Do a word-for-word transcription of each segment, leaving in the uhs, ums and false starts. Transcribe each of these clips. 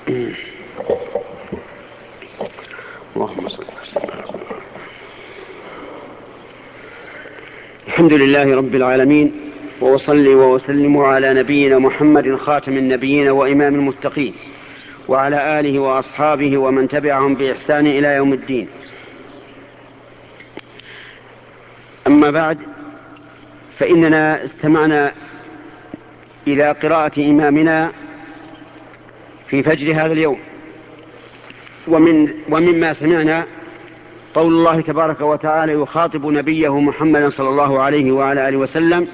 اللهم صل وسلم. الحمد لله رب العالمين، وأصلي وأسلم على نبينا محمد خاتم النبيين وإمام المتقين، وعلى آله وأصحابه ومن تبعهم بإحسان إلى يوم الدين. أما بعد، فإننا استمعنا إلى قراءة إمامنا في فجر هذا اليوم، ومن ومما سمعنا قول الله تبارك وتعالى يخاطب نبيه محمد صلى الله عليه وعلى آله وسلم: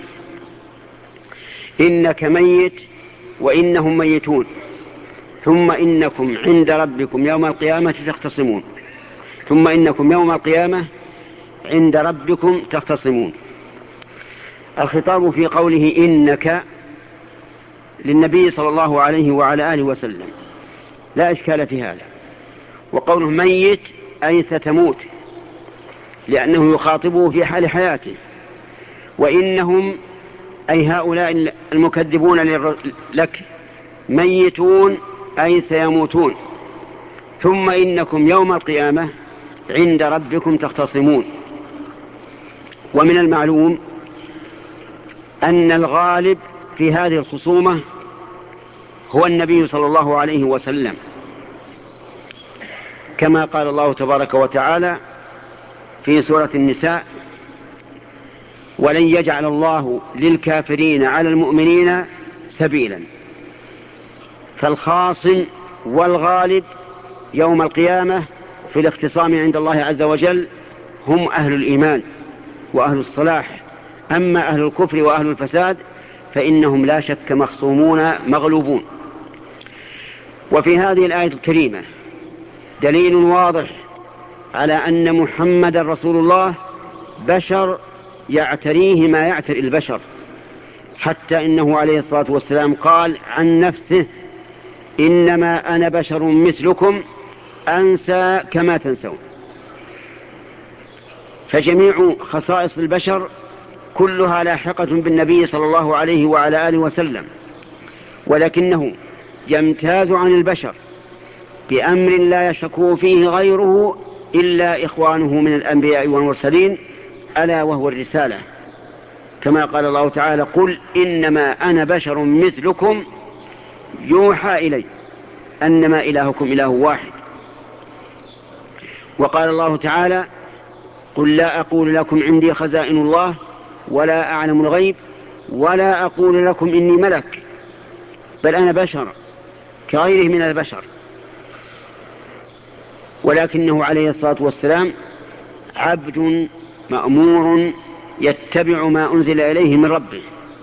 إنك ميت وإنهم ميتون ثم إنكم عند ربكم يوم القيامة تختصمون ثم إنكم يوم القيامة عند ربكم تختصمون. الخطاب في قوله إنك للنبي صلى الله عليه وعلى آله وسلم لا إشكال في هذا، وقوله ميت أي ستموت، لأنه يخاطبه في حال حياته، وإنهم أي هؤلاء المكذبون لك ميتون أي سيموتون، ثم إنكم يوم القيامة عند ربكم تختصمون. ومن المعلوم أن الغالب في هذه الخصومة هو النبي صلى الله عليه وسلم، كما قال الله تبارك وتعالى في سورة النساء: ولن يجعل الله للكافرين على المؤمنين سبيلا. فالخاصم والغالب يوم القيامة في الاختصام عند الله عز وجل هم أهل الإيمان وأهل الصلاح، أما أهل الكفر وأهل الفساد فإنهم لا شك مخصومون مغلوبون. وفي هذه الآية الكريمة دليل واضح على أن محمد رسول الله بشر يعتريه ما يعتري البشر، حتى إنه عليه الصلاة والسلام قال عن نفسه: إنما أنا بشر مثلكم أنسى كما تنسون. فجميع خصائص البشر كلها لاحقة بالنبي صلى الله عليه وعلى آله وسلم، ولكنه يمتاز عن البشر بأمر لا يشك فيه غيره إلا إخوانه من الأنبياء والمرسلين، ألا وهو الرسالة، كما قال الله تعالى: قل إنما أنا بشر مثلكم يوحى إلي أنما إلهكم إله واحد. وقال الله تعالى: قل لا أقول لكم عندي خزائن الله ولا أعلم الغيب ولا أقول لكم إني ملك، بل أنا بشر كغيره من البشر. ولكنه عليه الصلاة والسلام عبد مأمور يتبع ما أنزل إليه من ربه،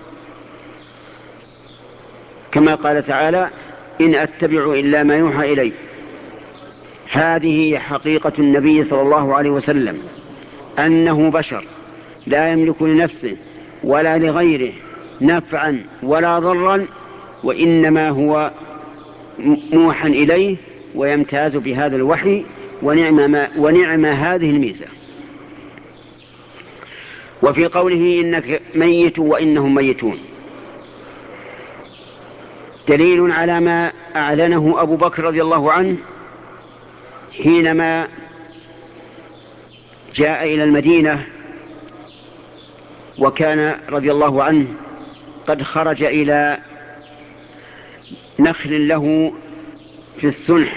كما قال تعالى: إن أتبع إلا ما يوحى إلي. هذه حقيقة النبي صلى الله عليه وسلم، أنه بشر لا يملك لنفسه ولا لغيره نفعا ولا ضرا، وإنما هو موحى إليه ويمتاز بهذا الوحي، ونعم, ما ونعم هذه الميزة. وفي قوله إنك ميت وإنهم ميتون دليل على ما أعلنه أبو بكر رضي الله عنه حينما جاء إلى المدينة، وكان رضي الله عنه قد خرج إلى نخل له في السنح،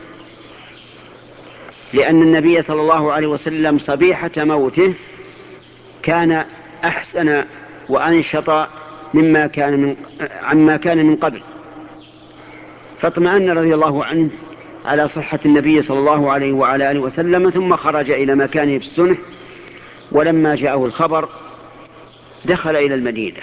لأن النبي صلى الله عليه وسلم صبيحة موته كان أحسن وأنشط مما كان من عما كان من قبل، فاطمأن رضي الله عنه على صحة النبي صلى الله عليه وعلى آله وسلم، ثم خرج إلى مكانه في السنح. ولما جاءه الخبر دخل إلى المدينة،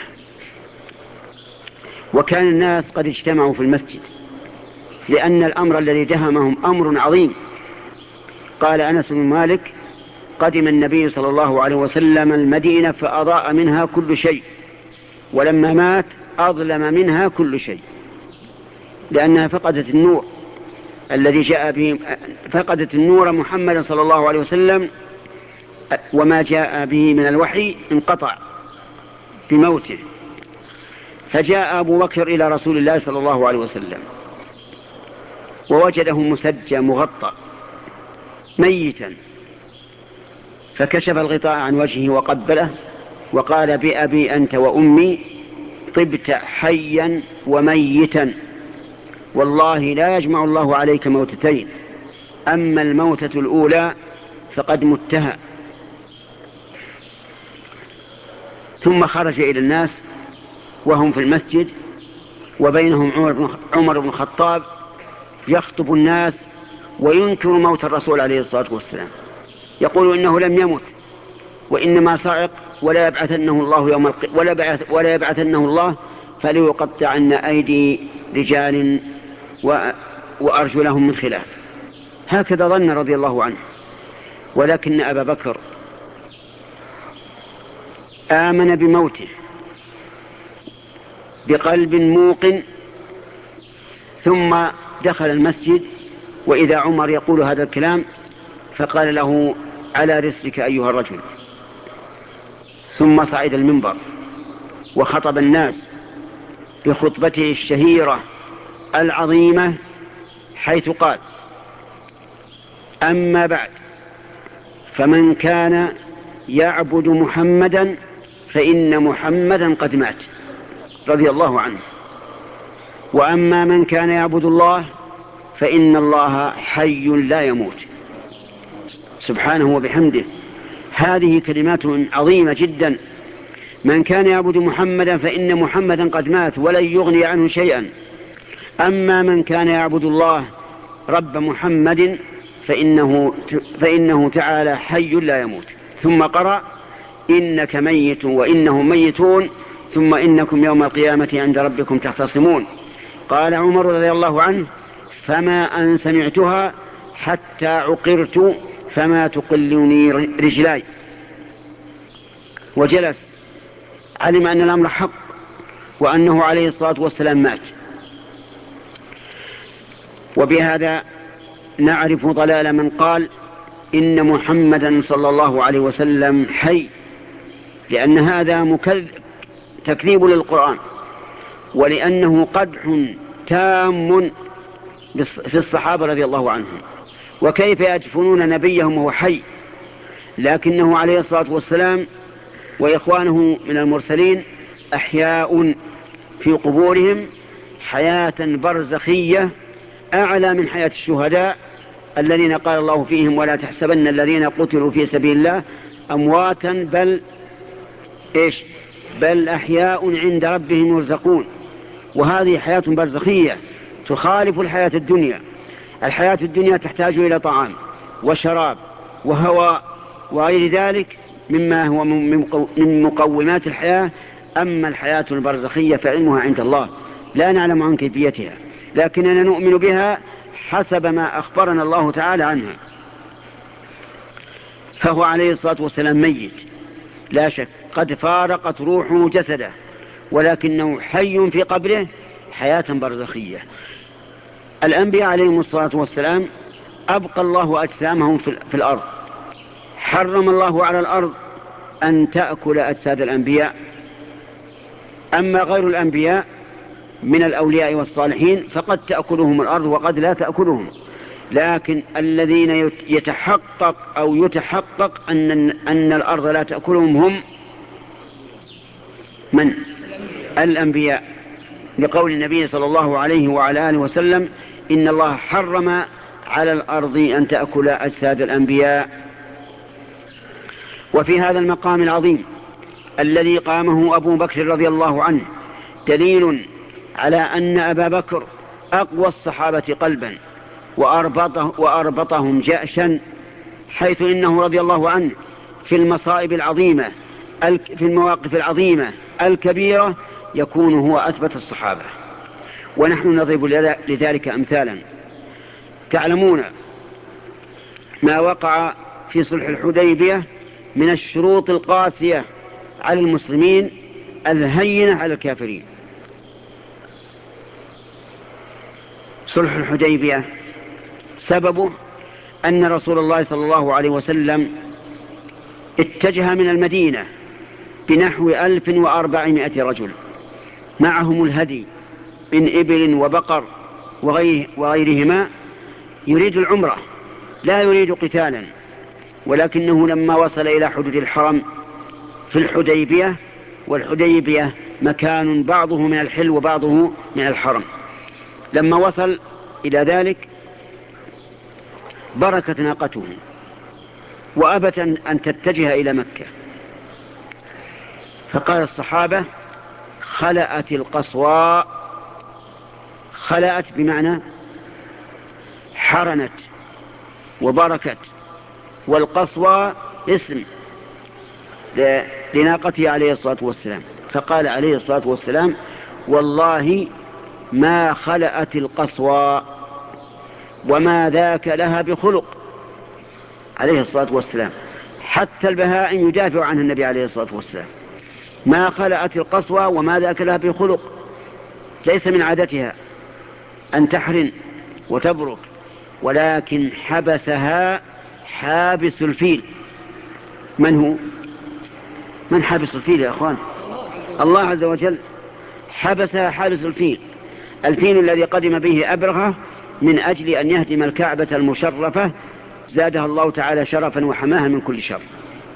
وكان الناس قد اجتمعوا في المسجد، لأن الأمر الذي دهمهم أمر عظيم. قال أنس بن مالك: قدم النبي صلى الله عليه وسلم المدينة فأضاء منها كل شيء، ولما مات أظلم منها كل شيء، لأنها فقدت النور الذي جاء به، فقدت النور محمد صلى الله عليه وسلم، وما جاء به من الوحي انقطع بموته. فجاء أبو بكر إلى رسول الله صلى الله عليه وسلم ووجده مسجى مغطى ميتا، فكشف الغطاء عن وجهه وقبله وقال: بأبي أنت وأمي طبت حيا وميتا، والله لا يجمع الله عليك موتتين، أما الموتة الأولى فقد متها. ثم خرج إلى الناس وهم في المسجد، وبينهم عمر بن الخطاب يخطب الناس وينكر موت الرسول عليه الصلاة والسلام، يقول إنه لم يمت وإنما صعق، ولا يبعثنه الله يوم الق... ولا, بعث... ولا يبعثنه الله فليقطعن أيدي رجال و... وأرجلهم من خلاف. هكذا ظن رضي الله عنه. ولكن أبا بكر آمن بموته بقلب موقن، ثم دخل المسجد وإذا عمر يقول هذا الكلام، فقال له: على رسلك أيها الرجل. ثم صعد المنبر وخطب الناس بخطبته الشهيرة العظيمة، حيث قال: أما بعد، فمن كان يعبد محمدا فإن محمدا قد مات، رضي الله عنه، وأما من كان يعبد الله فإن الله حي لا يموت، سبحانه وبحمده. هذه كلمات عظيمة جدا. من كان يعبد محمدا فإن محمدا قد مات ولن يغني عنه شيئا، أما من كان يعبد الله رب محمد فإنه, فإنه تعالى حي لا يموت. ثم قرأ: إنك ميت وإنهم ميتون ثم إنكم يوم القيامة عند ربكم تختصمون. قال عمر رضي الله عنه: فما أن سمعتها حتى عقرت فما تقلني رجلاي. وجلس، علم أن الأمر حق وأنه عليه الصلاة والسلام مات. وبهذا نعرف ضلال من قال إن محمدا صلى الله عليه وسلم حي، لأن هذا مكذب تكذيب للقرآن، ولأنه قدح تام في الصحابة رضي الله عنهم. وكيف يدفنون نبيهم وهو حي؟ لكنه عليه الصلاة والسلام وإخوانه من المرسلين أحياء في قبورهم حياة برزخية أعلى من حياة الشهداء الذين قال الله فيهم: ولا تحسبن الذين قتلوا في سبيل الله أمواتا بل إيش بل أحياء عند ربهم يرزقون. وهذه حياة برزخية تخالف الحياة الدنيا. الحياة الدنيا تحتاج إلى طعام وشراب وهواء وغير ذلك مما هو من مقومات الحياة. أما الحياة البرزخية فعلمها عند الله، لا نعلم عن كيفيتها، لكننا نؤمن بها حسب ما أخبرنا الله تعالى عنها. فهو عليه الصلاة والسلام ميت لا شك، قد فارقت روحه جسده، ولكنه حي في قبره حياة برزخية. الأنبياء عليهم الصلاة والسلام أبقى الله أجسامهم في الأرض. حرم الله على الأرض أن تأكل أجساد الأنبياء. أما غير الأنبياء من الأولياء والصالحين فقد تأكلهم الأرض وقد لا تأكلهم. لكن الذين يتحقق أو يتحقق أن, أن الأرض لا تأكلهم هم من؟ الأنبياء، لقول النبي صلى الله عليه وعلى آله وسلم: إن الله حرم على الأرض أن تأكل أجساد الأنبياء. وفي هذا المقام العظيم الذي قامه أبو بكر رضي الله عنه دليل على أن أبا بكر أقوى الصحابة قلبا وأربطه وأربطهم جأشا، حيث إنه رضي الله عنه في المصائب العظيمة في المواقف العظيمة الكبيرة يكون هو أثبت الصحابة. ونحن نضرب لذلك أمثالا. تعلمون ما وقع في صلح الحديبية من الشروط القاسية على المسلمين الهينة على الكافرين. صلح الحديبية سببه أن رسول الله صلى الله عليه وسلم اتجه من المدينة بنحو ألف وأربعمائة رجل، معهم الهدي من إبل وبقر وغيرهما، يريد العمرة لا يريد قتالا، ولكنه لما وصل إلى حدود الحرم في الحديبية، والحديبية مكان بعضه من الحل وبعضه من الحرم، لما وصل إلى ذلك بركت ناقته وأبت أن تتجه إلى مكة، فقال الصحابة: خلأت القصواء. خلأت بمعنى حرنت وبركت، والقصوى اسم لناقته عليه الصلاة والسلام. فقال عليه الصلاة والسلام: والله ما خلأت القصوى وما ذاك لها بخلق. عليه الصلاة والسلام حتى البهائم يدافع عنها النبي عليه الصلاة والسلام. ما خلأت القصوى وما ذاك لها بخلق، ليس من عادتها أن تحرن وتبرك، ولكن حبسها حابس الفيل. من هو؟ من حابس الفيل يا أخوان؟ الله عز وجل حبسها حابس الفيل، الفيل الذي قدم به أبرهة من أجل أن يهدم الكعبة المشرفة، زادها الله تعالى شرفا وحماها من كل شر.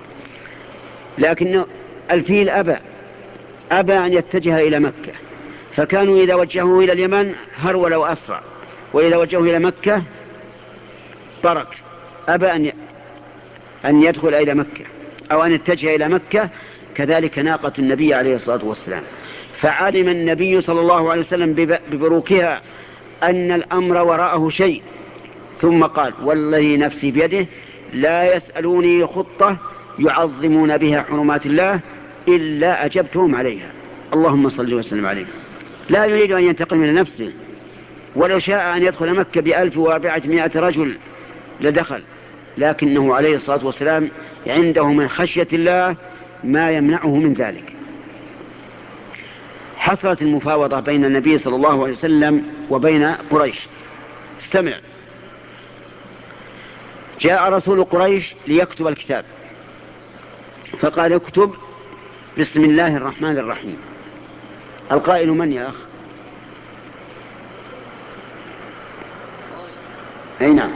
لكن الفيل أبى أبى أن يتجه إلى مكة، فكانوا إذا وجهوه إلى اليمن هرول وأسرع، وإذا وجهوه إلى مكة ترك، أبى أن أن يدخل إلى مكة أو أن يتجه إلى مكة. كذلك ناقة النبي عليه الصلاة والسلام، فعلم النبي صلى الله عليه وسلم ببروكها أن الأمر وراءه شيء، ثم قال: والذي نفسي بيده لا يسألوني خطة يعظمون بها حرمات الله إلا أجبتهم عليها. اللهم صل وسلم عليه. لا يريد أن ينتقم من نفسه، ولو شاء أن يدخل مكة بألف وأربعمائة رجل لدخل، لكنه عليه الصلاة والسلام عنده من خشية الله ما يمنعه من ذلك. حصلت المفاوضة بين النبي صلى الله عليه وسلم وبين قريش. استمع: جاء رسول قريش ليكتب الكتاب، فقال: اكتب بسم الله الرحمن الرحيم. القائل من يا أخ؟ أي نعم،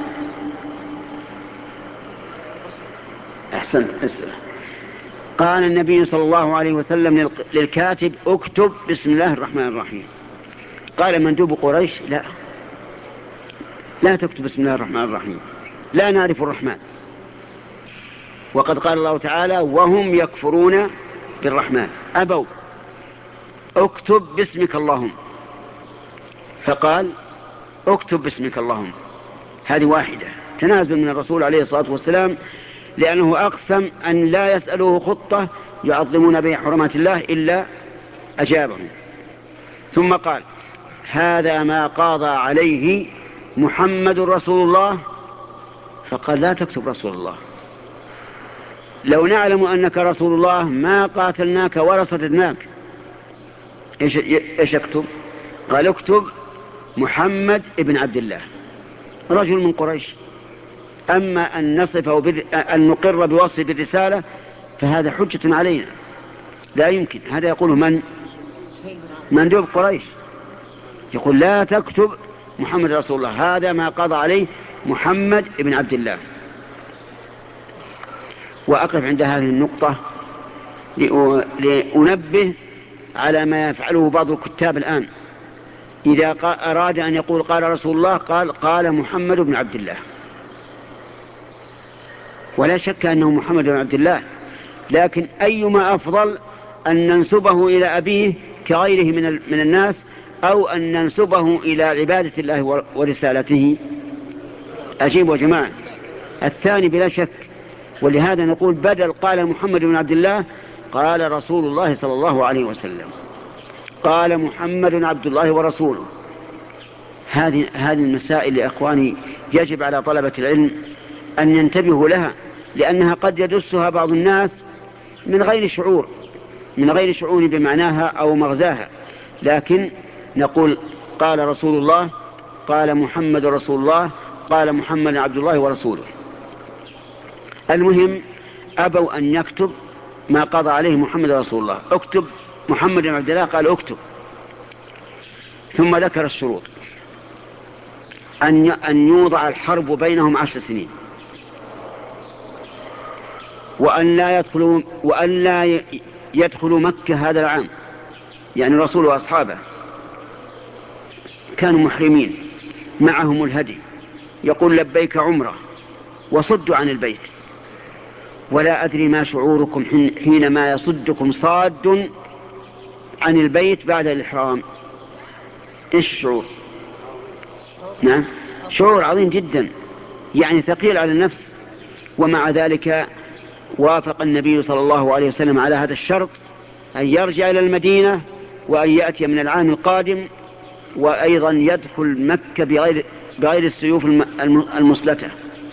أحسن. أسئلة. قال النبي صلى الله عليه وسلم للكاتب: اكتب بسم الله الرحمن الرحيم. قال مندوب قريش: لا لا تكتب بسم الله الرحمن الرحيم، لا نعرف الرحمن، وقد قال الله تعالى: وهم يكفرون بالرحمن. أبوا. اكتب باسمك اللهم. فقال: اكتب باسمك اللهم. هذه واحدة، تنازل من الرسول عليه الصلاة والسلام، لأنه أقسم أن لا يسألوه خطة يعظمون بها حرمات الله إلا أجابهم. ثم قال: هذا ما قاضى عليه محمد رسول الله. فقال: لا تكتب رسول الله، لو نعلم أنك رسول الله ما قاتلناك ولا صددناك. إيش, إيش اكتب؟ قال: اكتب محمد ابن عبد الله، رجل من قريش. أما أن نصفه بذ... أن نقر بوصفه بالرسالة فهذا حجة علينا، لا يمكن. هذا يقوله من؟ مندوب قريش، يقول: لا تكتب محمد رسول الله، هذا ما قضى عليه محمد ابن عبد الله. وأقف عند هذه النقطة لأنبه على ما يفعله بعض الكتاب الآن. إذا أراد أن يقول قال رسول الله قال قال محمد بن عبد الله، ولا شك أنه محمد بن عبد الله، لكن أيما أفضل أن ننسبه إلى أبيه كغيره من من الناس، أو أن ننسبه إلى عبادة الله ورسالته؟ أجيبوا يا جماعة. الثاني بلا شك. ولهذا نقول بدل قال محمد بن عبد الله قال رسول الله صلى الله عليه وسلم، قال محمد عبد الله ورسوله. هذه هذه المسائل يا أخواني يجب على طلبة العلم أن ينتبهوا لها، لأنها قد يدسها بعض الناس من غير شعور من غير شعور بمعناها أو مغزاها. لكن نقول قال رسول الله، قال محمد رسول الله، قال محمد عبد الله ورسوله. المهم أبوا أن يكتب ما قضى عليه محمد رسول الله. اكتب محمد عبد الله. قال اكتب. ثم ذكر الشروط. أن أن يوضع الحرب بينهم عشر سنين، وأن لا يدخلوا وأن لا يدخلوا مكة هذا العام، يعني الرسول وأصحابه كانوا محرمين معهم الهدي، يقول لبيك عمره، وصدوا عن البيت. ولا أدري ما شعوركم حينما يصدكم صاد عن البيت بعد الإحرام. إيش الشعور؟ نعم، شعور عظيم جدا، يعني ثقيل على النفس. ومع ذلك وافق النبي صلى الله عليه وسلم على هذا الشرط، أن يرجع إلى المدينة وأن يأتي من العام القادم، وأيضا يدخل مكة بغير, بغير السيوف المسلتة،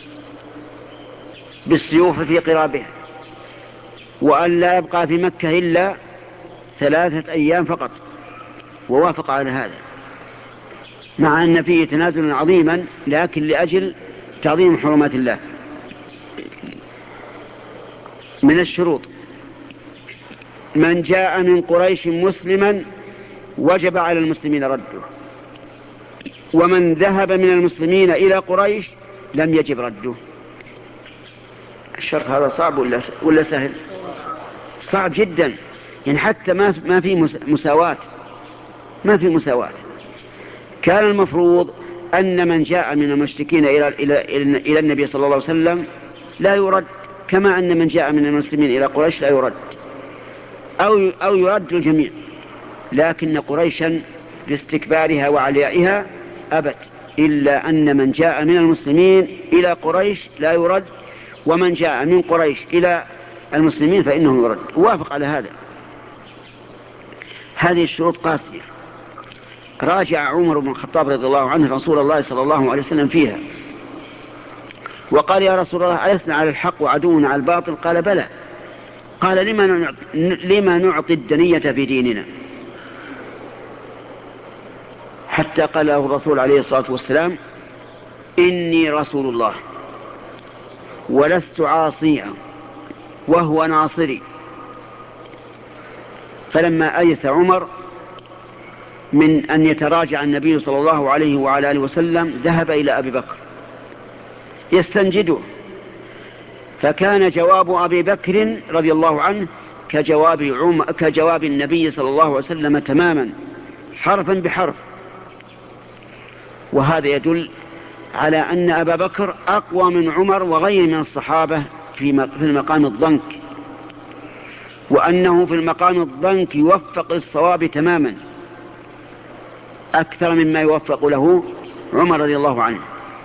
بالسيوف في قرابها، وأن لا يبقى في مكة إلا ثلاثة أيام فقط. ووافق على هذا، مع أن فيه تنازل عظيما، لكن لأجل تعظيم حرمات الله. من الشروط: من جاء من قريش مسلما وجب على المسلمين رده، ومن ذهب من المسلمين إلى قريش لم يجب رده. الشرط هذا صعب ولا ولا سهل؟ صعب جدا، يعني حتى ما ما في مساواة، ما في مساواة. كان المفروض أن من جاء من المشركين إلى إلى إلى النبي صلى الله عليه وسلم لا يرد، كما أن من جاء من المسلمين إلى قريش لا يرد، أو أو يرد الجميع. لكن قريشا باستكبارها وعليائها أبت، إلا أن من جاء من المسلمين إلى قريش لا يرد، ومن جاء من قريش إلى المسلمين فإنه يرد. وافق على هذا. هذه الشروط قاسية. راجع عمر بن الخطاب رضي الله عنه رسول الله صلى الله عليه وسلم فيها، وقال: يا رسول الله، ألسنا على الحق وعدونا على الباطل؟ قال: بلى. قال: لما لما نعطي الدنية في ديننا؟ حتى قال له الرسول عليه الصلاة والسلام: إني رسول الله ولست عاصيا وهو ناصري. فلما أيس عمر من أن يتراجع النبي صلى الله عليه وعلى آله وسلم ذهب إلى أبي بكر يستنجده، فكان جواب أبي بكر رضي الله عنه كجواب, عم كجواب النبي صلى الله عليه وسلم تماما، حرفا بحرف. وهذا يدل على أن أبا بكر أقوى من عمر وغير من الصحابة في المقام الضنك، وأنه في المقام الضنك يوفق الصواب تماما أكثر مما يوفق له عمر رضي الله عنه.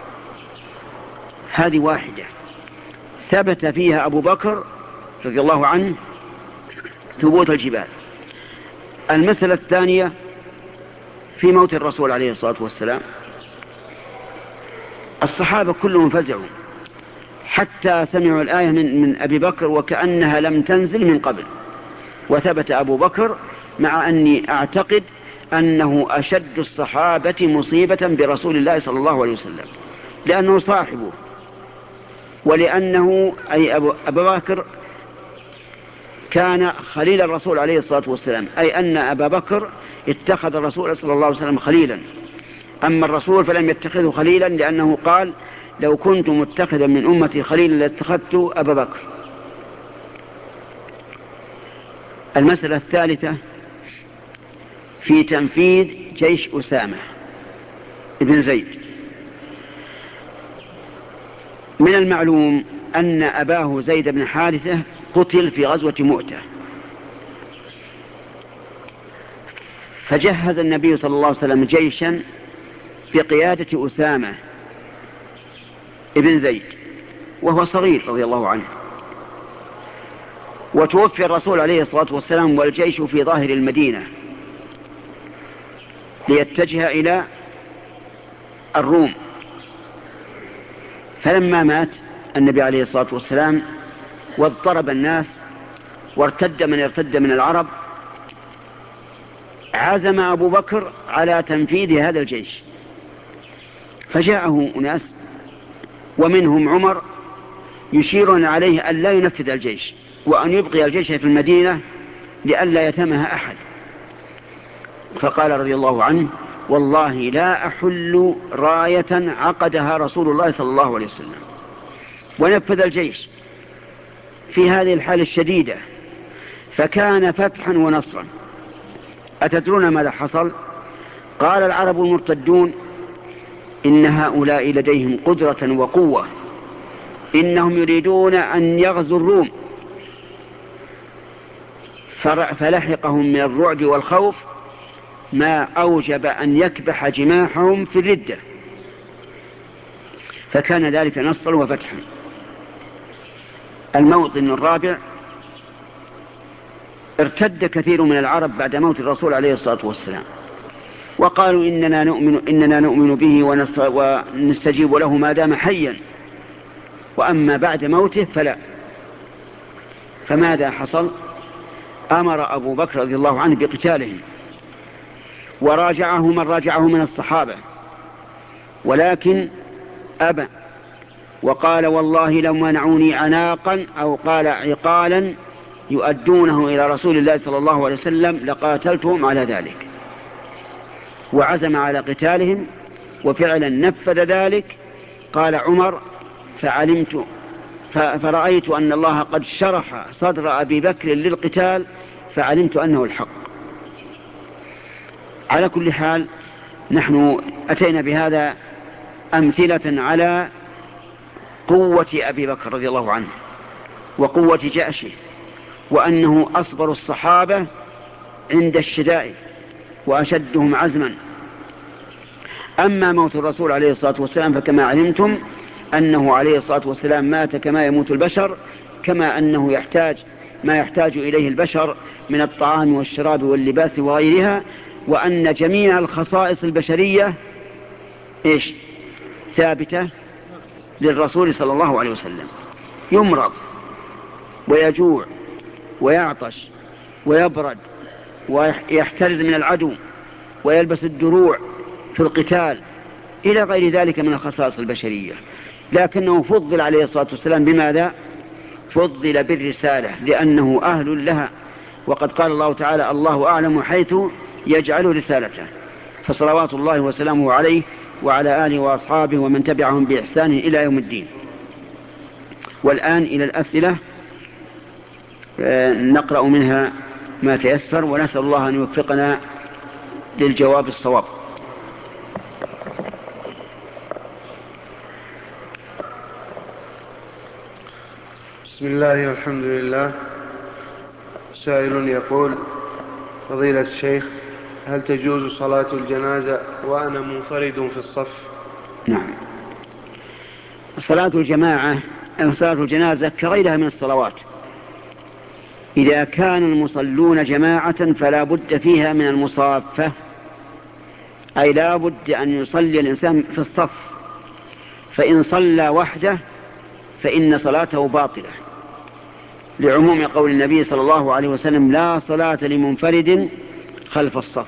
هذه واحدة ثبت فيها أبو بكر رضي الله عنه ثبوت الجبال. المسألة الثانية في موت الرسول عليه الصلاة والسلام، الصحابة كلهم فزعوا حتى سمعوا الآية من, من أبي بكر وكأنها لم تنزل من قبل. وثبت أبو بكر، مع أني أعتقد أنه أشد الصحابة مصيبة برسول الله صلى الله عليه وسلم، لأنه صاحبه، ولأنه أي أبو, أبو بكر كان خليل الرسول عليه الصلاة والسلام، أي أن أبا بكر اتخذ الرسول صلى الله عليه وسلم خليلا. أما الرسول فلم يتخذه خليلا، لأنه قال: لو كنت متخذا من أمتي خليلا لاتخذت أبا بكر. المسألة الثالثة في تنفيذ جيش أسامة بن زيد. من المعلوم أن أباه زيد بن حارثة قتل في غزوة مؤتة، فجهز النبي صلى الله عليه وسلم جيشا بقيادة أسامة ابن زيد وهو صغير رضي الله عنه. وتوفي الرسول عليه الصلاة والسلام والجيش في ظاهر المدينة ليتجه إلى الروم. فلما مات النبي عليه الصلاة والسلام واضطرب الناس وارتد من ارتد من العرب، عزم أبو بكر على تنفيذ هذا الجيش، فجاءه أناس ومنهم عمر يشيرون عليه أن لا ينفذ الجيش وأن يبقي الجيش في المدينة لئلا يتمها أحد. فقال رضي الله عنه: والله لا أحل راية عقدها رسول الله صلى الله عليه وسلم. ونفذ الجيش في هذه الحالة الشديدة، فكان فتحا ونصرا. أتدرون ماذا حصل؟ قال العرب المرتدون إن هؤلاء لديهم قدرة وقوة، إنهم يريدون أن يغزوا الروم، فلحقهم من الرعب والخوف ما أوجب أن يكبح جماحهم في الردة، فكان ذلك نصرا وفتحا. الموطن الرابع: ارتد كثير من العرب بعد موت الرسول عليه الصلاة والسلام، وقالوا إننا نؤمن, إننا نؤمن به ونستجيب له ما دام حيا، وأما بعد موته فلا. فماذا حصل؟ أمر أبو بكر رضي الله عنه بقتالهم، وراجعه من راجعه من الصحابة، ولكن أبى وقال والله لو منعوني عناقا أو قال عقالا يؤدونه إلى رسول الله صلى الله عليه وسلم لقاتلتهم على ذلك، وعزم على قتالهم وفعلا نفذ ذلك. قال عمر فعلمت فرأيت أن الله قد شرح صدر أبي بكر للقتال فعلمت أنه الحق. على كل حال نحن أتينا بهذا أمثلة على قوة أبي بكر رضي الله عنه وقوة جأشه، وأنه أصبر الصحابة عند الشدائد وأشدهم عزما. أما موت الرسول عليه الصلاة والسلام فكما علمتم أنه عليه الصلاة والسلام مات كما يموت البشر، كما أنه يحتاج ما يحتاج إليه البشر من الطعام والشراب واللباس وغيرها، وأن جميع الخصائص البشرية إيش ثابتة للرسول صلى الله عليه وسلم. يمرض ويجوع ويعطش ويبرد ويحترز من العدو ويلبس الدروع في القتال إلى غير ذلك من الخصائص البشرية، لكنه فضل عليه الصلاة والسلام بماذا؟ فضل بالرسالة لأنه أهل لها، وقد قال الله تعالى الله أعلم حيث يجعل رسالته. فصلوات الله وسلامه عليه وعلى آله وأصحابه ومن تبعهم بإحسان إلى يوم الدين. والآن إلى الأسئلة، نقرأ منها ما تيسر ونسأل الله أن يوفقنا للجواب الصواب. بسم الله والحمد لله. سائل يقول: فضيلة الشيخ، هل تجوز صلاة الجنازة وأنا منفرد في الصف؟ نعم، صلاة الجماعة أو صلاة الجنازة كغيرها من الصلوات، إذا كان المصلون جماعة فلا بد فيها من المصافة، أي لا بد أن يصلي الإنسان في الصف، فإن صلى وحده فإن صلاته باطلة، لعموم قول النبي صلى الله عليه وسلم لا صلاة لمنفرد خلف الصف.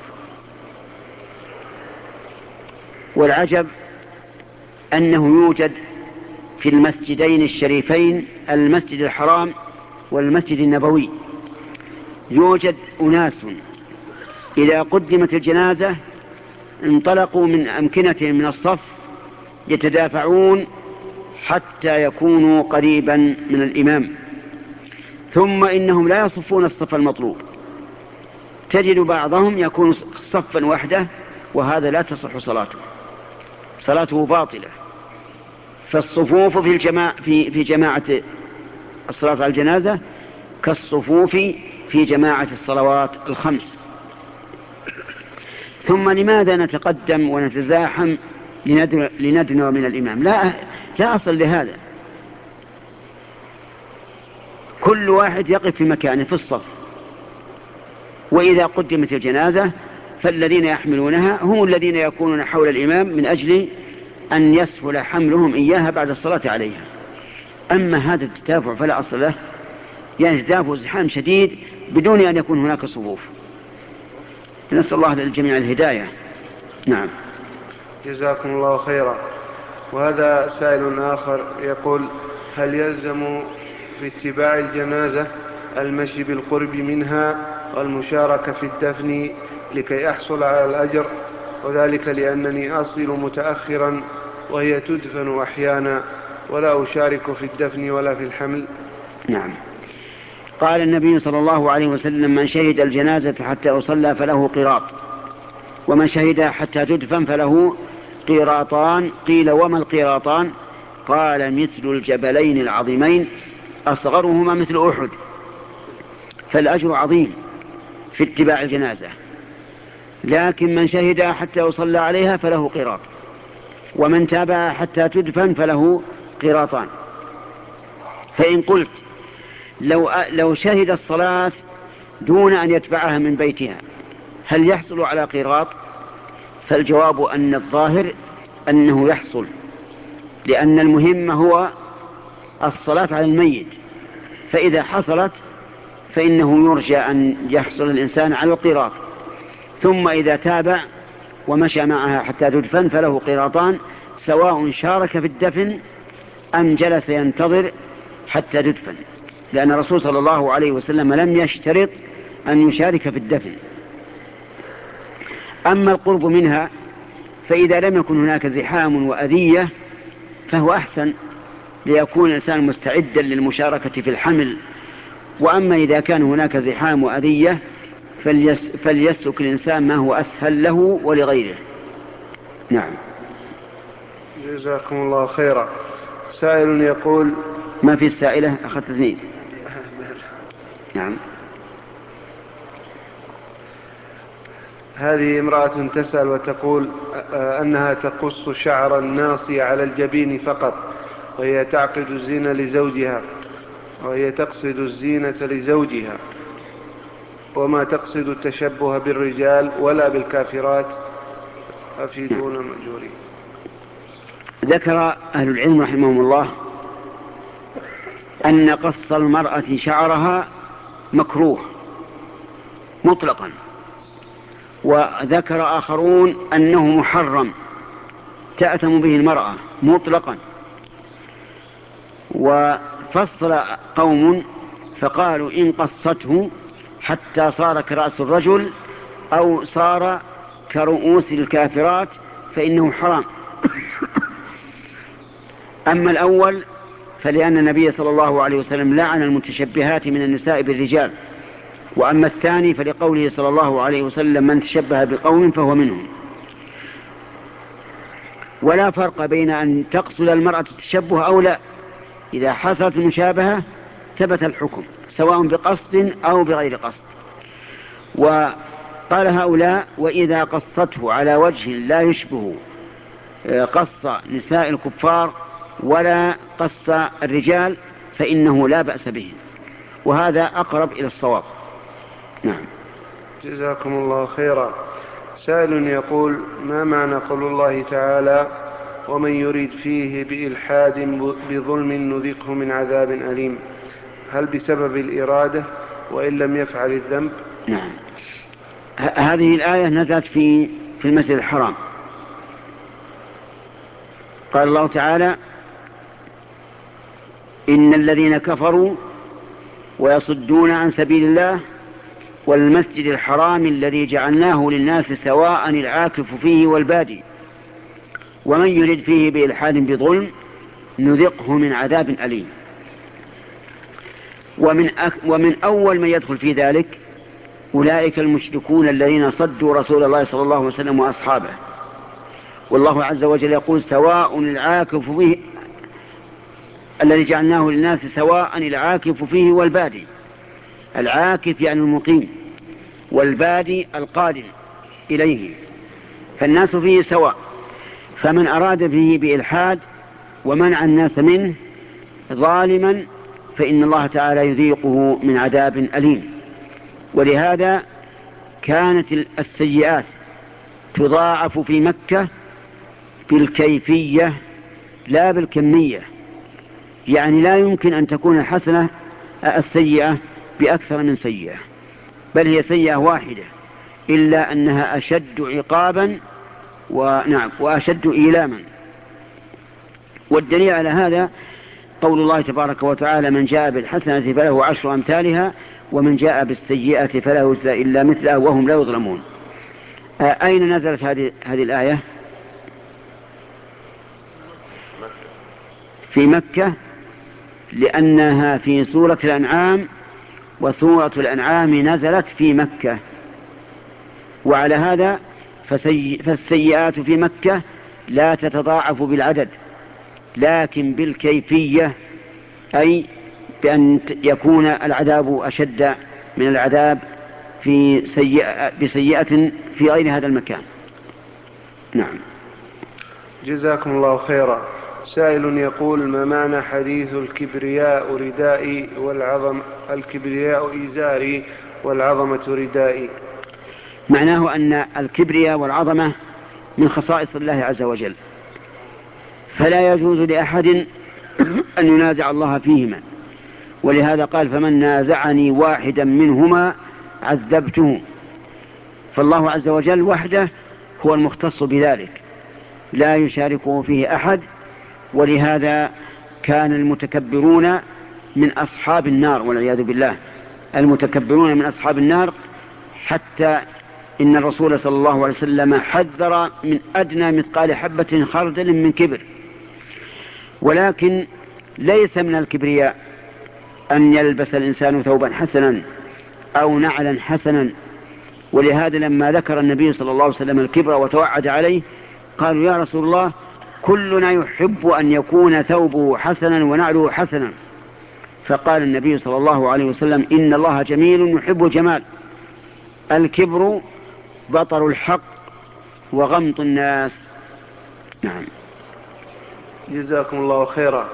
والعجب أنه يوجد في المسجدين الشريفين المسجد الحرام والمسجد النبوي يوجد أناس إذا قدمت الجنازة انطلقوا من أمكنتهم من الصف يتدافعون حتى يكونوا قريبا من الإمام، ثم إنهم لا يصفون الصف المطلوب، تجد بعضهم يكون صفا وحده، وهذا لا تصح صلاته، صلاته باطلة. فالصفوف في الجماعة في في جماعة الصلاة على الجنازة كالصفوف في جماعة الصلوات الخمس. ثم لماذا نتقدم ونتزاحم لندنو من الإمام؟ لا لا أصل لهذا، كل واحد يقف في مكانه في الصف، وإذا قدمت الجنازة فالذين يحملونها هم الذين يكونون حول الإمام من أجل أن يسهل حملهم إياها بعد الصلاة عليها. أما هذا التدافع فلا أصل له، يعني تدافع زحام شديد بدون أن يكون هناك صفوف. نسأل الله للجميع الهداية. نعم، جزاكم الله خيرا. وهذا سائل آخر يقول: هل يلزم في اتباع الجنازة المشي بالقرب منها والمشاركة في الدفن لكي أحصل على الأجر، وذلك لأنني أصل متأخرا وهي تدفن أحيانا ولا أشارك في الدفن ولا في الحمل. نعم. قال النبي صلى الله عليه وسلم: من شهد الجنازة حتى يصلى فله قيراط، ومن شهدها حتى تدفن فله قيراطان. قيل: وما القيراطان؟ قال: مثل الجبلين العظيمين أصغرهما مثل أحد. فالأجر عظيم في اتباع الجنازة، لكن من شهدها حتى يصلى عليها فله قيراط، ومن تابعها حتى تدفن فله قيراطان. فإن قلت لو, لو شهد الصلاة دون أن يتبعها من بيتها هل يحصل على قيراط؟ فالجواب أن الظاهر أنه يحصل، لأن المهم هو الصلاة على الميت، فإذا حصلت فإنه يرجى أن يحصل الإنسان على القيراط. ثم إذا تابع ومشى معها حتى تدفن فله قيراطان، سواء شارك في الدفن أم جلس ينتظر حتى تدفن، لأن الرسول صلى الله عليه وسلم لم يشترط أن يشارك في الدفن. أما القرب منها فإذا لم يكن هناك زحام وأذية فهو أحسن، ليكون الإنسان مستعدا للمشاركة في الحمل. وأما إذا كان هناك زحام وأذية فليس فليسلك الإنسان ما هو أسهل له ولغيره. نعم. جزاكم الله خيرا. سائل يقول: ما في السائلة أخذت اثنين. نعم. هذه امرأة تسأل وتقول أنها تقص شعر الناصية على الجبين فقط، وهي تعقد الزينة لزوجها وهي تقصد الزينة لزوجها، وما تقصد التشبه بالرجال ولا بالكافرات، أفيدون مأجورين. ذكر أهل العلم رحمهم الله أن قص المرأة شعرها مكروه مطلقا، وذكر آخرون أنه محرم تأثم به المرأة مطلقا. وفصل قوم فقالوا: إن قصته حتى صار كرأس الرجل أو صار كرؤوس الكافرات فإنه حرام. أما الأول فلأن النبي صلى الله عليه وسلم لعن المتشبهات من النساء بالرجال، وأما الثاني فلقوله صلى الله عليه وسلم: من تشبه بقوم فهو منهم. ولا فرق بين أن تقصد المرأة التشبه أو لا، إذا حصلت المشابهة ثبت الحكم سواء بقصد أو بغير قصد. وقال هؤلاء: وإذا قصته على وجه لا يشبه قص نساء الكفار ولا قص الرجال فإنه لا بأس به، وهذا أقرب إلى الصواب. نعم. جزاكم الله خيرا. سائل يقول: ما معنى قول الله تعالى: ومن يريد فيه بإلحاد بظلم نذقه من عذاب أليم؟ هل بسبب الإرادة وإن لم يفعل الذنب؟ نعم. هذه الآية نزلت في في المسجد الحرام. قال الله تعالى: إن الذين كفروا ويصدون عن سبيل الله والمسجد الحرام الذي جعلناه للناس سواء العاكف فيه والبادي ومن يرد فيه بإلحاد بظلم نذقه من عذاب أليم. ومن, أك ومن أول من يدخل في ذلك أولئك المشركون الذين صدوا رسول الله صلى الله عليه وسلم وأصحابه. والله عز وجل يقول: سواء العاكف فيه الذي جعلناه للناس سواء العاكف فيه والبادي. العاكف يعني المقيم، والبادي القادم إليه، فالناس فيه سواء. فمن أراد فيه بإلحاد ومنع الناس منه ظالما فإن الله تعالى يذيقه من عذاب أليم. ولهذا كانت السيئات تضاعف في مكة بالكيفية لا بالكمية، يعني لا يمكن أن تكون الحسنة السيئة بأكثر من سيئة، بل هي سيئة واحدة، إلا أنها أشد عقابا ونعم وأشد إيلاما. والدليل على هذا قول الله تبارك وتعالى: من جاء بالحسنة فله عشر أمثالها ومن جاء بالسيئة فلا يجزى إلا مثلها وهم لا يظلمون. أين نزلت هذه هذه الآية؟ في مكة، لأنها في سورة الأنعام، وسورة الأنعام نزلت في مكة. وعلى هذا فسي... فالسيئات في مكة لا تتضاعف بالعدد، لكن بالكيفية، أي بأن يكون العذاب أشد من العذاب في سيئة بسيئة في غير هذا المكان. نعم. جزاكم الله خيرا. سائل يقول: ما معنى حديث الكبرياء ردائي والعظم الكبرياء إزاري والعظمة ردائي؟ معناه أن الكبرياء والعظمة من خصائص الله عز وجل، فلا يجوز لأحد أن ينازع الله فيهما، ولهذا قال: فمن نازعني واحدا منهما عذبته. فالله عز وجل وحده هو المختص بذلك، لا يشاركه فيه أحد. ولهذا كان المتكبرون من أصحاب النار والعياذ بالله، المتكبرون من أصحاب النار، حتى إن الرسول صلى الله عليه وسلم حذر من أدنى مثقال حبة خردل من كبر. ولكن ليس من الكبرياء أن يلبس الإنسان ثوبا حسنا أو نعلا حسنا. ولهذا لما ذكر النبي صلى الله عليه وسلم الكبر وتوعد عليه، قالوا: يا رسول الله، كلنا يحب أن يكون ثوبه حسنا ونعله حسنا. فقال النبي صلى الله عليه وسلم: إن الله جميل يحب الجمال. الكبر بطر الحق وغمط الناس. نعم. جزاكم الله خيرا.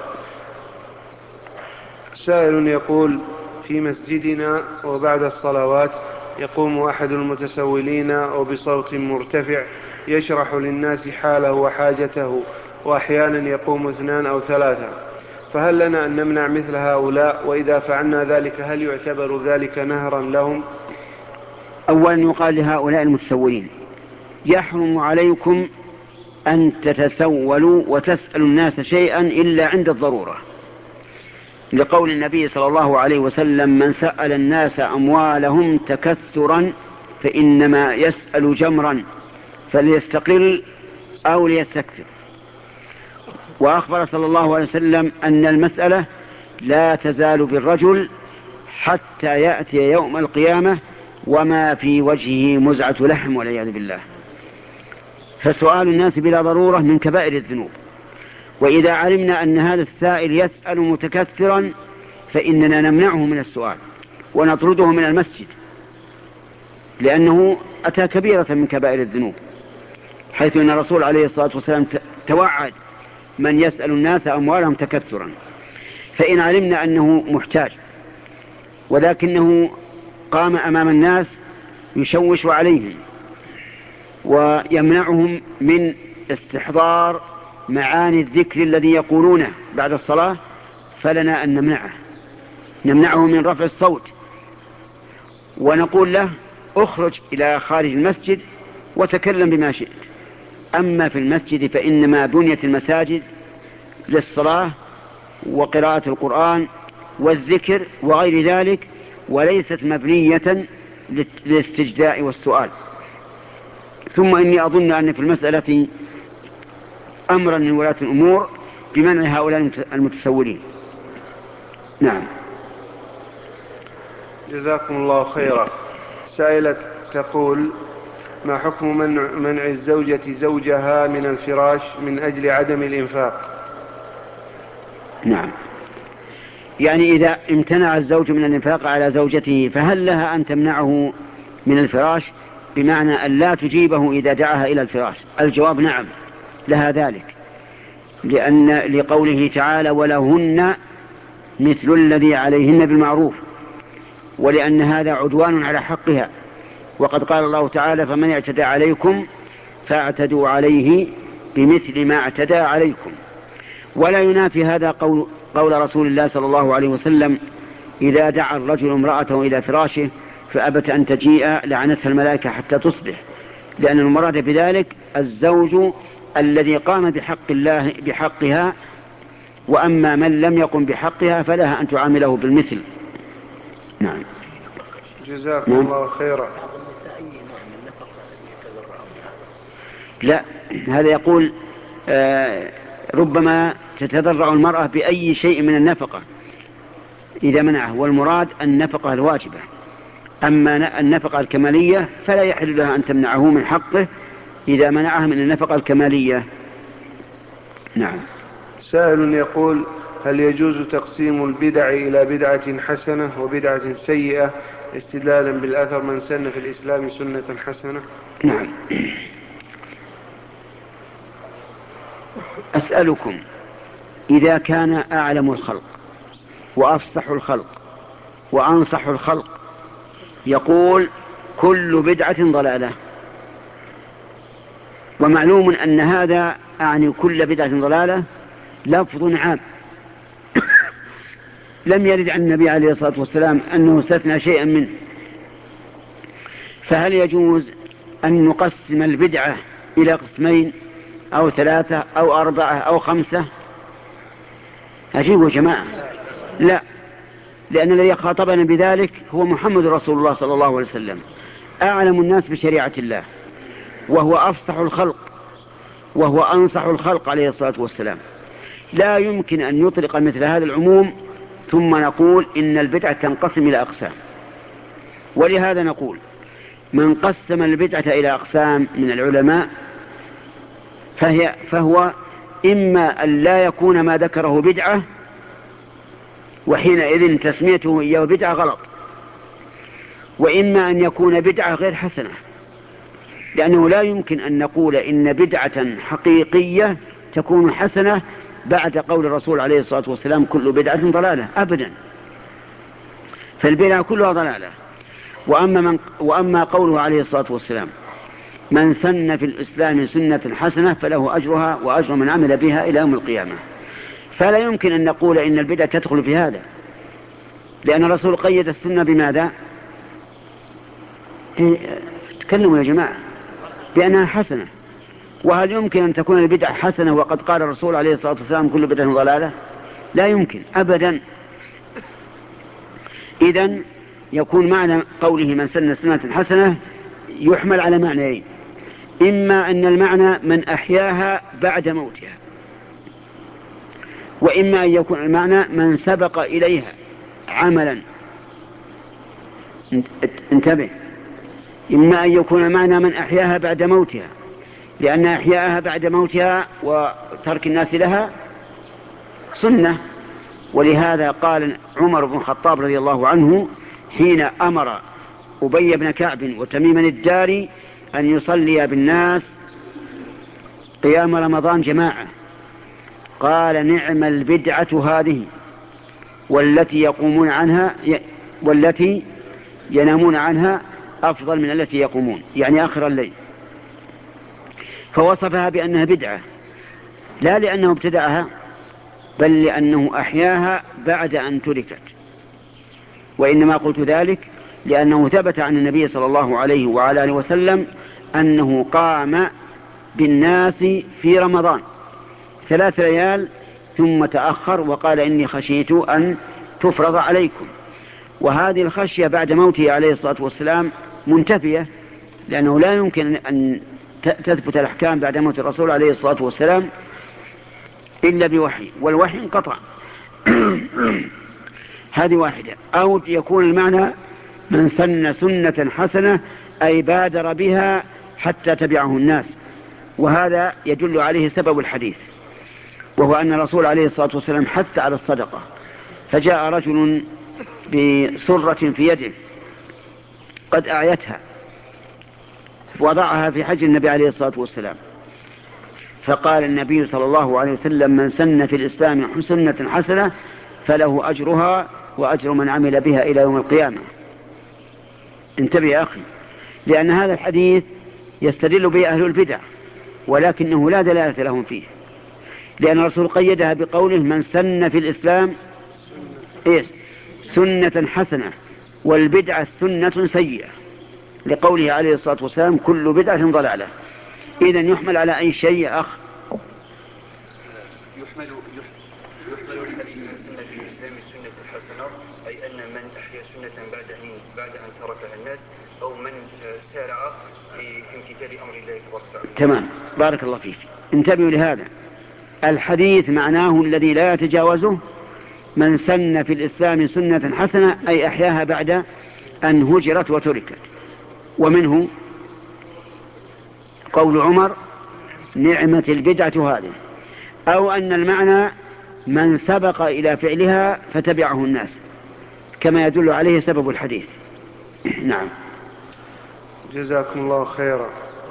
سائل يقول: في مسجدنا وبعد الصلوات يقوم أحد المتسولين وبصوت مرتفع يشرح للناس حاله وحاجته، وأحيانا يقوم اثنان أو ثلاثة، فهل لنا أن نمنع مثل هؤلاء؟ وإذا فعلنا ذلك هل يعتبر ذلك نهرا لهم؟ أولا يقال لهؤلاء المتسولين: يحرم عليكم أن تتسولوا وتسألوا الناس شيئا إلا عند الضرورة، لقول النبي صلى الله عليه وسلم: من سأل الناس أموالهم تكثرا فإنما يسأل جمرا، فليستقل أو ليستكثر. وأخبر صلى الله عليه وسلم أن المسألة لا تزال بالرجل حتى يأتي يوم القيامة وما في وجهه مزعة لحم والعياذ بالله. فسؤال الناس بلا ضرورة من كبائر الذنوب. وإذا علمنا أن هذا السائل يسأل متكثرا فإننا نمنعه من السؤال ونطرده من المسجد، لأنه أتى كبيرة من كبائر الذنوب، حيث أن الرسول عليه الصلاة والسلام توعد من يسأل الناس أموالهم تكثرا. فإن علمنا أنه محتاج ولكنه قام أمام الناس يشوش عليهم ويمنعهم من استحضار معاني الذكر الذي يقولونه بعد الصلاة، فلنا أن نمنعه نمنعه من رفع الصوت، ونقول له: اخرج إلى خارج المسجد وتكلم بما شئت. أما في المسجد فإنما بنيت المساجد للصلاة وقراءة القرآن والذكر وغير ذلك، وليست مبنية للاستجداء والسؤال. ثم إني أظن أن في المسألة أمرا من ولاة الأمور بمنع هؤلاء المتسولين. نعم. جزاكم الله خيرا. سائلة تقول: ما حكم منع, منع الزوجة زوجها من الفراش من أجل عدم الإنفاق؟ نعم، يعني إذا امتنع الزوج من الإنفاق على زوجته فهل لها أن تمنعه من الفراش، بمعنى أن لا تجيبه إذا دعاها إلى الفراش؟ الجواب: نعم، لها ذلك، لأن لقوله تعالى: ولهن مثل الذي عليهن بالمعروف، ولأن هذا عدوان على حقها. وقد قال الله تعالى: فمن اعتدى عليكم فاعتدوا عليه بمثل ما اعتدى عليكم. ولا ينافي هذا قول, قول رسول الله صلى الله عليه وسلم: إذا دعا الرجل امرأته إلى فراشه فأبت أن تجيء لعنتها الملائكة حتى تصبح، لأن المراد بذلك الزوج الذي قام بحق الله بحقها، وأما من لم يقم بحقها فلها أن تعامله بالمثل. نعم. جزاكم الله خيرا. لا، هذا يقول آه ربما تتضرع المرأة بأي شيء من النفقة إذا منعه، والمراد النفقة الواجبة. أما النفقة الكمالية فلا يحل لها أن تمنعه من حقه إذا منعها من النفقة الكمالية. نعم. سائل يقول: هل يجوز تقسيم البدع إلى بدعة حسنة وبدعة سيئة استدلالا بالأثر من سن في الإسلام سنة حسنة؟ نعم. أسألكم، إذا كان أعلم الخلق وأفصح الخلق وأنصح الخلق يقول كل بدعة ضلالة، ومعلوم أن هذا أعني كل بدعة ضلالة لفظ عام لم يرد عن النبي عليه الصلاة والسلام أنه استثنى شيئا منه، فهل يجوز أن نقسم البدعة إلى قسمين أو ثلاثة أو أربعة أو خمسة؟ أجيبوا يا جماعة. لا، لأن الذي خاطبنا بذلك هو محمد رسول الله صلى الله عليه وسلم، أعلم الناس بشريعة الله، وهو أفصح الخلق وهو أنصح الخلق عليه الصلاة والسلام. لا يمكن أن يطلق مثل هذا العموم ثم نقول إن البدعة تنقسم إلى أقسام. ولهذا نقول من قسم البدعة إلى أقسام من العلماء فهي فهو إما أن لا يكون ما ذكره بدعة، وحينئذ تسميته إياه بدعة غلط، وإما أن يكون بدعة غير حسنة، لأنه لا يمكن أن نقول إن بدعة حقيقية تكون حسنة بعد قول الرسول عليه الصلاة والسلام كل بدعة ضلالة، أبدا، فالبدعة كلها ضلالة. وأما, من وأما قوله عليه الصلاة والسلام من سن في الإسلام سنة حسنة فله أجرها وأجر من عمل بها إلى يوم القيامة، فلا يمكن أن نقول إن البدعة تدخل في هذا، لأن الرسول قيد السنة بماذا؟ تكلموا يا جماعة، بأنها حسنة. وهل يمكن أن تكون البدعة حسنة وقد قال الرسول عليه الصلاة والسلام كل بدعة ضلالة؟ لا يمكن أبدا. إذن يكون معنى قوله من سن سنة حسنة يحمل على معنيين: إما أن المعنى من أحياها بعد موتها، وإما أن يكون المعنى من سبق إليها عملا. انتبه، إما أن يكون المعنى من أحياها بعد موتها، لأن أحياها بعد موتها وترك الناس لها سنة. ولهذا قال عمر بن الخطاب رضي الله عنه حين أمر أبي بن كعب وتميما الداري أن يصلي بالناس قيام رمضان جماعة، قال نعم البدعة هذه والتي يقومون عنها والتي ينامون عنها أفضل من التي يقومون، يعني آخر الليل. فوصفها بأنها بدعة لا لأنه ابتدعها بل لأنه أحياها بعد أن تركت. وإنما قلت ذلك لأنه ثبت عن النبي صلى الله عليه وعلى آله وسلم أنه قام بالناس في رمضان ثلاث ليال ثم تأخر وقال إني خشيت أن تفرض عليكم. وهذه الخشية بعد موته عليه الصلاة والسلام منتفية، لأنه لا يمكن أن تثبت الأحكام بعد موت الرسول عليه الصلاة والسلام إلا بوحي، والوحي انقطع. هذه واحدة. أو يكون المعنى من سن سنة حسنة أي بادر بها حتى تبعه الناس، وهذا يدل عليه سبب الحديث، وهو أن الرسول عليه الصلاة والسلام حث على الصدقة، فجاء رجل بسرة في يده قد أعيتها وضعها في حجر النبي عليه الصلاة والسلام، فقال النبي صلى الله عليه وسلم من سن في الإسلام سنة حسنة فله أجرها وأجر من عمل بها إلى يوم القيامة. انتبه يا أخي، لأن هذا الحديث يستدل به أهل البدع ولكنه لا دلالة لهم فيه، لأن الرسول قيدها بقوله من سن في الإسلام إيه؟ سنة حسنة، والبدعة سنة سيئة، لقوله عليه الصلاة والسلام كل بدعة ضلالة. إذن يحمل على أي شيء يا أخ؟ يحمل يحمل الحديث من سنة في الإسلام سنة حسنة، أي أن من أحيا سنة بعد أن بعد أن تركها الناس، أو من سارع في امتثال لأمر الله تبارك وتعالى. تمام، بارك الله فيك. انتبهوا لهذا، الحديث معناه الذي لا يتجاوزه من سن في الإسلام سنة حسنة، أي أحياها بعد أن هجرت وتركت. ومنه قول عمر نعمة البدعة هذه، أو أن المعنى من سبق إلى فعلها فتبعه الناس، كما يدل عليه سبب الحديث. نعم. جزاكم الله خيرا.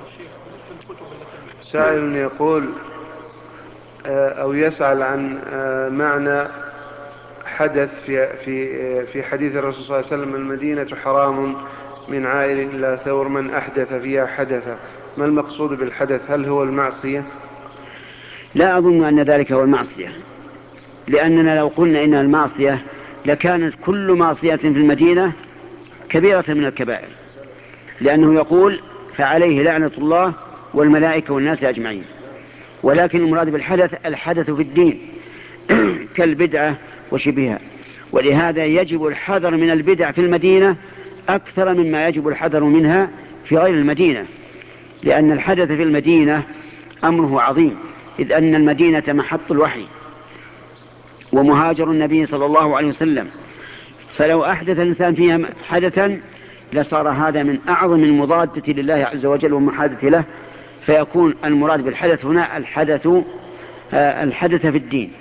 سائل يقول أو يسأل عن معنى حدث في في في حديث الرسول صلى الله عليه وسلم: المدينة حرام من عائل إلى ثور من أحدث فيها حدثا. ما المقصود بالحدث؟ هل هو المعصية؟ لا أظن أن ذلك هو المعصية، لأننا لو قلنا إنها المعصية لكانت كل معصية في المدينة كبيرة من الكبائر، لأنه يقول فعليه لعنة الله والملائكة والناس أجمعين. ولكن المراد بالحدث الحدث في الدين كالبدعة وشبهها، ولهذا يجب الحذر من البدع في المدينة أكثر مما يجب الحذر منها في غير المدينة، لأن الحدث في المدينة أمره عظيم، إذ أن المدينة محط الوحي ومهاجر النبي صلى الله عليه وسلم، فلو أحدث الإنسان فيها حدثا لصار هذا من أعظم المضادة لله عز وجل ومحادثة له، فيكون المراد بالحدث هنا الحدث الحدث في الدين.